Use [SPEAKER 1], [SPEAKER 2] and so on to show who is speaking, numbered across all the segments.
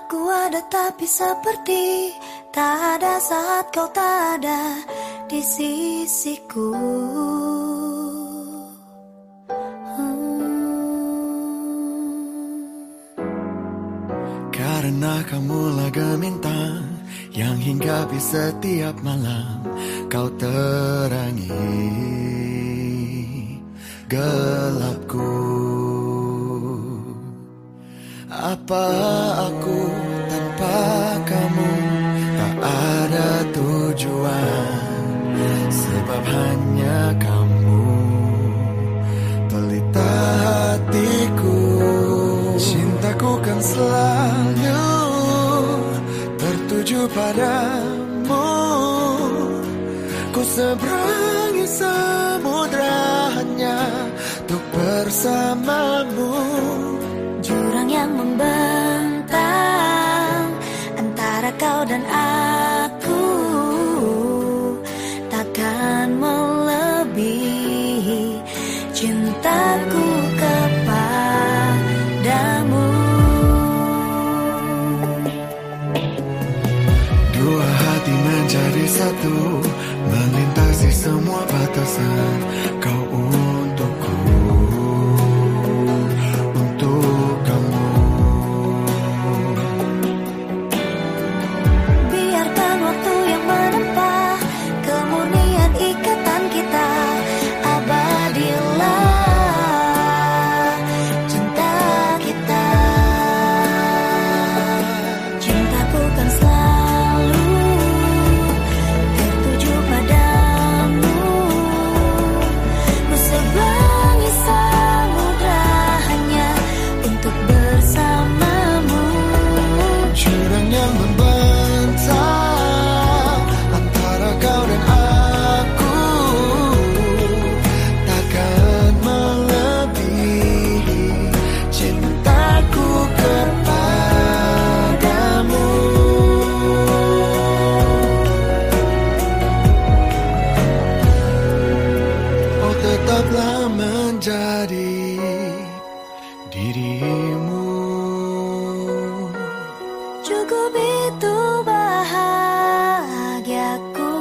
[SPEAKER 1] Aku ada tapi seperti tak ada saat kau tak ada di sisiku.
[SPEAKER 2] Karena kamulah gemintang yang hinggapi setiap malam, kau terangi gelapku. Apa aku tanpa kamu? Tak ada tujuan, sebab hanya kamu pelita hatiku. Cintaku kan selalu tertuju padamu. Ku seberangi samudra hanya untuk bersamamu.
[SPEAKER 1] Jurang yang membentang antara kau dan aku takkan melebihi cintaku kepadamu.
[SPEAKER 2] Dua hati menjadi satu, melintasi semua batasan. Kau untukku, untuk kamu.
[SPEAKER 1] Biarkan waktu yang menempa kemurnian ikatan kita. Abadilah cinta kita. Cintaku kan selalu tertuju padamu. Ku seberangi samudra hanya untuk bersamamu.
[SPEAKER 2] Jurang yang membentang antara kau dan aku takkan melebihi cintaku kepadamu. Oh, tetaplah menjadi dirimu.
[SPEAKER 1] Cukup itu bahagiaku.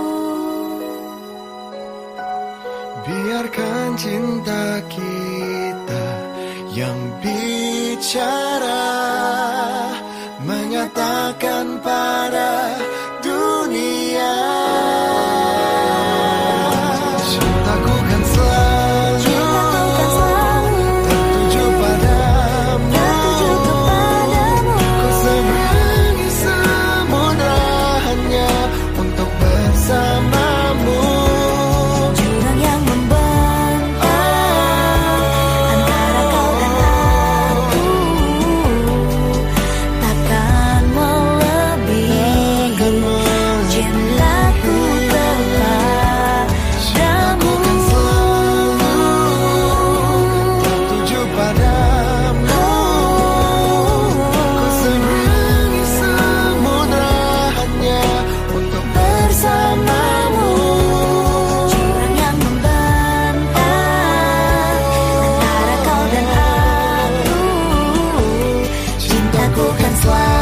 [SPEAKER 2] Biarkan cinta kita yang bicara, menyatakan pada dunia. Cintaku kan selalu tertuju padamu. Ku seberangi samudra hanya untuk bersamamu.
[SPEAKER 1] Jurang yang membentang antara kau dan aku takkan melebihi cintaku kepadamu.
[SPEAKER 2] Kan selalu tertuju padamu. Ku seberangi samudra hanya untuk bersamamu.
[SPEAKER 1] Jurang yang membentang antara kau dan aku, cintaku kan selalu